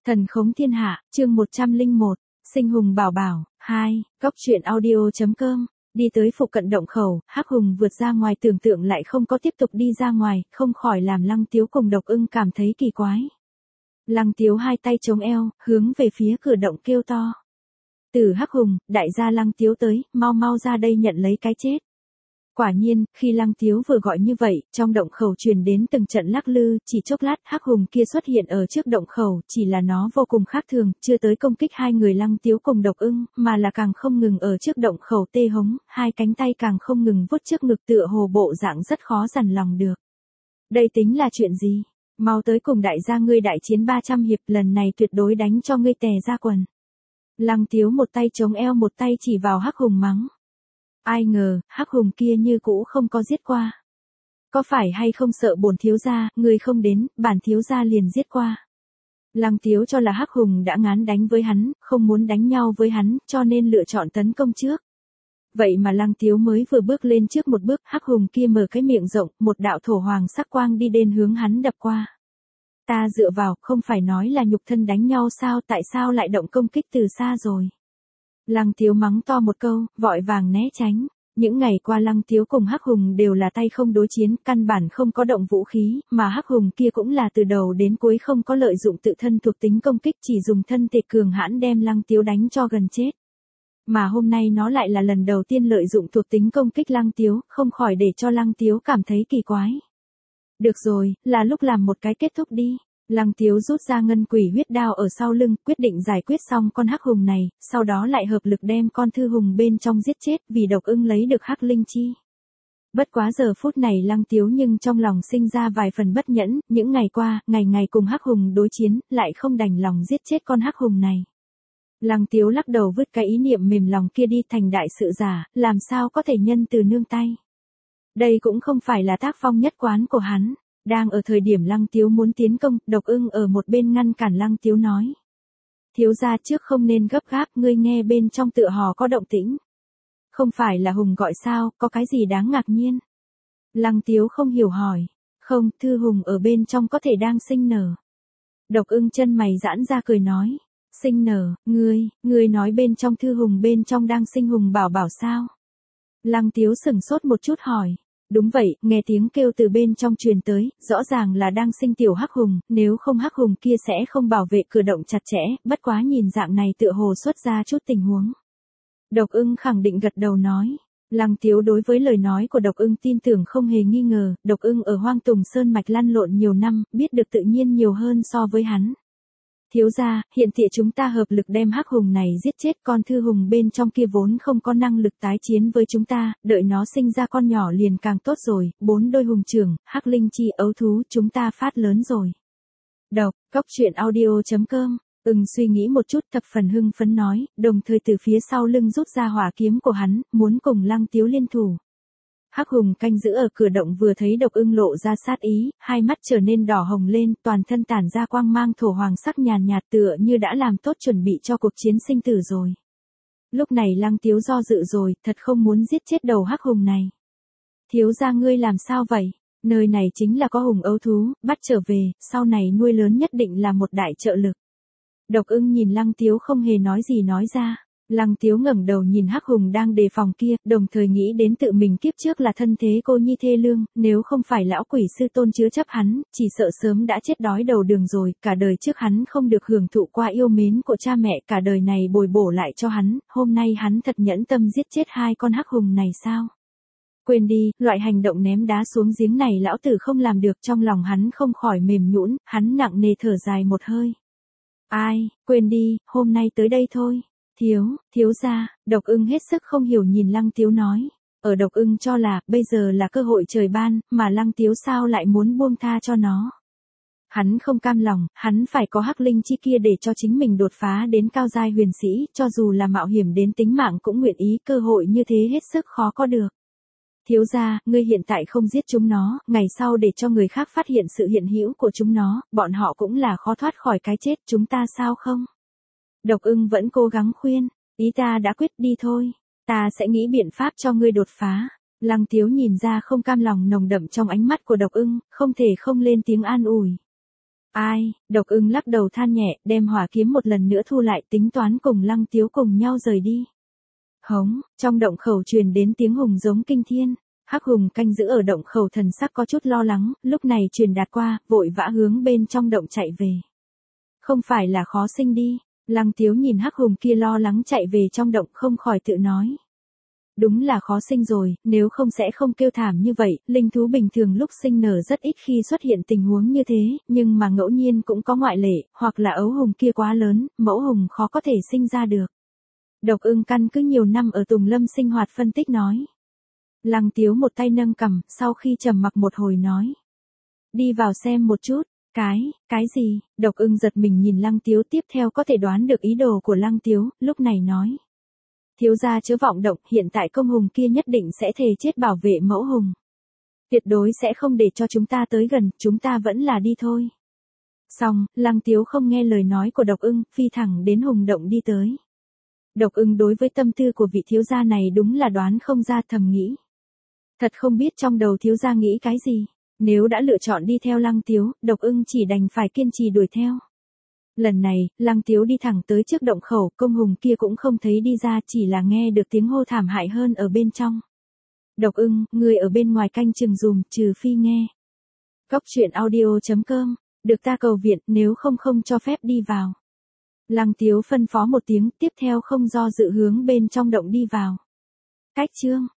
Thần khống thiên hạ, chương 101, sinh hùng bảo bảo, 2, góc truyện audio.com. Đi tới phụ cận động khẩu, Hắc Hùng vượt ra ngoài tưởng tượng lại không có tiếp tục đi ra ngoài, không khỏi làm Lăng Tiếu cùng Độc Ưng cảm thấy kỳ quái. Lăng Tiếu hai tay chống eo, hướng về phía cửa động kêu to. Từ Hắc Hùng, đại gia Lăng Tiếu tới, mau mau ra đây nhận lấy cái chết. Quả nhiên, khi Lăng Tiếu vừa gọi như vậy, trong động khẩu truyền đến từng trận lắc lư, chỉ chốc lát Hắc Hùng kia xuất hiện ở trước động khẩu, chỉ là nó vô cùng khác thường, chưa tới công kích hai người Lăng Tiếu cùng Độc Ưng, mà là càng không ngừng ở trước động khẩu tê hống, hai cánh tay càng không ngừng vuốt trước ngực tựa hồ bộ dạng rất khó dằn lòng được. Đây tính là chuyện gì? Mau tới cùng đại gia ngươi đại chiến 300 hiệp, lần này tuyệt đối đánh cho ngươi tè ra quần. Lăng Tiếu một tay chống eo một tay chỉ vào Hắc Hùng mắng. Ai ngờ, Hắc Hùng kia như cũ không có giết qua. Có phải hay không sợ bổn thiếu gia, người không đến, bản thiếu gia liền giết qua. Lăng Tiếu cho là Hắc Hùng đã ngán đánh với hắn, không muốn đánh nhau với hắn, cho nên lựa chọn tấn công trước. Vậy mà Lăng Tiếu mới vừa bước lên trước một bước, Hắc Hùng kia mở cái miệng rộng, một đạo thổ hoàng sắc quang đi đến hướng hắn đập qua. Ta dựa vào, không phải nói là nhục thân đánh nhau sao, tại sao lại động công kích từ xa rồi. Lăng Tiếu mắng to một câu, vội vàng né tránh. Những ngày qua Lăng Tiếu cùng Hắc Hùng đều là tay không đối chiến, căn bản không có động vũ khí, mà Hắc Hùng kia cũng là từ đầu đến cuối không có lợi dụng tự thân thuộc tính công kích, chỉ dùng thân thể cường hãn đem Lăng Tiếu đánh cho gần chết. Mà hôm nay nó lại là lần đầu tiên lợi dụng thuộc tính công kích Lăng Tiếu, không khỏi để cho Lăng Tiếu cảm thấy kỳ quái. Được rồi, là lúc làm một cái kết thúc đi. Lăng Tiếu rút ra ngân quỷ huyết đao ở sau lưng, quyết định giải quyết xong con Hắc Hùng này, sau đó lại hợp lực đem con Thư Hùng bên trong giết chết, vì Độc Ưng lấy được Hắc Linh Chi. Bất quá giờ phút này Lăng Tiếu nhưng trong lòng sinh ra vài phần bất nhẫn, những ngày qua, ngày ngày cùng Hắc Hùng đối chiến, lại không đành lòng giết chết con Hắc Hùng này. Lăng Tiếu lắc đầu vứt cái ý niệm mềm lòng kia đi, thành đại sự giả, làm sao có thể nhân từ nương tay. Đây cũng không phải là tác phong nhất quán của hắn. Đang ở thời điểm Lăng Tiếu muốn tiến công, Độc Ưng ở một bên ngăn cản Lăng Tiếu nói. Thiếu gia trước không nên gấp gáp, ngươi nghe bên trong tựa hò có động tĩnh. Không phải là Hùng gọi sao, có cái gì đáng ngạc nhiên. Lăng Tiếu không hiểu hỏi. Không, Thư Hùng ở bên trong có thể đang sinh nở. Độc Ưng chân mày giãn ra cười nói. Sinh nở, ngươi nói bên trong Thư Hùng bên trong đang sinh hùng bảo bảo sao? Lăng Tiếu sửng sốt một chút hỏi. Đúng vậy, nghe tiếng kêu từ bên trong truyền tới, rõ ràng là đang sinh tiểu Hắc Hùng, nếu không Hắc Hùng kia sẽ không bảo vệ cửa động chặt chẽ, bất quá nhìn dạng này tựa hồ xuất ra chút tình huống. Độc Ưng khẳng định gật đầu nói. Lăng Tiếu đối với lời nói của Độc Ưng tin tưởng không hề nghi ngờ, Độc Ưng ở Hoang Tùng Sơn mạch lăn lộn nhiều năm, biết được tự nhiên nhiều hơn so với hắn. Thiếu gia, hiện tại chúng ta hợp lực đem Hắc Hùng này giết chết, con Thư Hùng bên trong kia vốn không có năng lực tái chiến với chúng ta, đợi nó sinh ra con nhỏ liền càng tốt rồi, 4 đôi hùng trưởng, Hắc Linh Chi ấu thú chúng ta phát lớn rồi. Đọc, góc truyện audio.com, suy nghĩ một chút thập phần hưng phấn nói, đồng thời từ phía sau lưng rút ra hỏa kiếm của hắn, muốn cùng Lăng Tiếu liên thủ. Hắc Hùng canh giữ ở cửa động vừa thấy Độc Ưng lộ ra sát ý, hai mắt trở nên đỏ hồng lên, toàn thân tản ra quang mang thổ hoàng sắc nhàn nhạt tựa như đã làm tốt chuẩn bị cho cuộc chiến sinh tử rồi. Lúc này Lăng Tiếu do dự rồi, thật không muốn giết chết đầu Hắc Hùng này. Thiếu gia ngươi làm sao vậy? Nơi này chính là có hùng ấu thú, bắt trở về, sau này nuôi lớn nhất định là một đại trợ lực. Độc Ưng nhìn Lăng Tiếu không hề nói gì nói ra. Lăng Tiếu ngẩng đầu nhìn Hắc Hùng đang đề phòng kia, đồng thời nghĩ đến tự mình kiếp trước là thân thế cô nhi thê lương, nếu không phải lão quỷ sư tôn chứa chấp hắn, chỉ sợ sớm đã chết đói đầu đường rồi, cả đời trước hắn không được hưởng thụ qua yêu mến của cha mẹ, cả đời này bồi bổ lại cho hắn, hôm nay hắn thật nhẫn tâm giết chết hai con Hắc Hùng này sao? Quên đi, loại hành động ném đá xuống giếng này lão tử không làm được, trong lòng hắn không khỏi mềm nhũn, hắn nặng nề thở dài một hơi. Ai, quên đi, hôm nay tới đây thôi. Thiếu gia, Độc Ưng hết sức không hiểu nhìn Lăng Tiếu nói. Ở Độc Ưng cho là, bây giờ là cơ hội trời ban, mà Lăng Tiếu sao lại muốn buông tha cho nó. Hắn không cam lòng, hắn phải có Hắc Linh Chi kia để cho chính mình đột phá đến cao giai huyền sĩ, cho dù là mạo hiểm đến tính mạng cũng nguyện ý, cơ hội như thế hết sức khó có được. Thiếu gia, ngươi hiện tại không giết chúng nó, ngày sau để cho người khác phát hiện sự hiện hữu của chúng nó, bọn họ cũng là khó thoát khỏi cái chết, chúng ta sao không? Độc Ưng vẫn cố gắng khuyên, ý ta đã quyết, đi thôi, ta sẽ nghĩ biện pháp cho ngươi đột phá. Lăng Tiếu nhìn ra không cam lòng nồng đậm trong ánh mắt của Độc Ưng, không thể không lên tiếng an ủi. Ai, Độc Ưng lắc đầu than nhẹ, đem hỏa kiếm một lần nữa thu lại, tính toán cùng Lăng Tiếu cùng nhau rời đi. Hống, trong động khẩu truyền đến tiếng hùng giống kinh thiên. Hắc Hùng canh giữ ở động khẩu thần sắc có chút lo lắng, lúc này truyền đạt qua, vội vã hướng bên trong động chạy về. Không phải là khó sinh đi. Lăng Tiếu nhìn Hắc Hùng kia lo lắng chạy về trong động không khỏi tự nói. Đúng là khó sinh rồi, nếu không sẽ không kêu thảm như vậy, linh thú bình thường lúc sinh nở rất ít khi xuất hiện tình huống như thế, nhưng mà ngẫu nhiên cũng có ngoại lệ, hoặc là ấu hùng kia quá lớn, mẫu hùng khó có thể sinh ra được. Độc Ưng căn cứ nhiều năm ở Tùng Lâm sinh hoạt phân tích nói. Lăng Tiếu một tay nâng cằm, sau khi trầm mặc một hồi nói. Đi vào xem một chút. Cái gì? Độc Ưng giật mình nhìn Lăng Tiếu, tiếp theo có thể đoán được ý đồ của Lăng Tiếu, lúc này nói. Thiếu gia chớ vọng động, hiện tại công hùng kia nhất định sẽ thề chết bảo vệ mẫu hùng. Tuyệt đối sẽ không để cho chúng ta tới gần, chúng ta vẫn là đi thôi. Xong, Lăng Tiếu không nghe lời nói của Độc Ưng, phi thẳng đến hùng động đi tới. Độc Ưng đối với tâm tư của vị thiếu gia này đúng là đoán không ra, thầm nghĩ. Thật không biết trong đầu thiếu gia nghĩ cái gì. Nếu đã lựa chọn đi theo Lăng Tiếu, Độc Ưng chỉ đành phải kiên trì đuổi theo. Lần này, Lăng Tiếu đi thẳng tới trước động khẩu, công hùng kia cũng không thấy đi ra, chỉ là nghe được tiếng hô thảm hại hơn ở bên trong. Độc Ưng, người ở bên ngoài canh chừng dùm, trừ phi nghe. Goctruyện.audio.com, được ta cầu viện, nếu không cho phép đi vào. Lăng Tiếu phân phó một tiếng, tiếp theo không do dự hướng bên trong động đi vào. Cách chương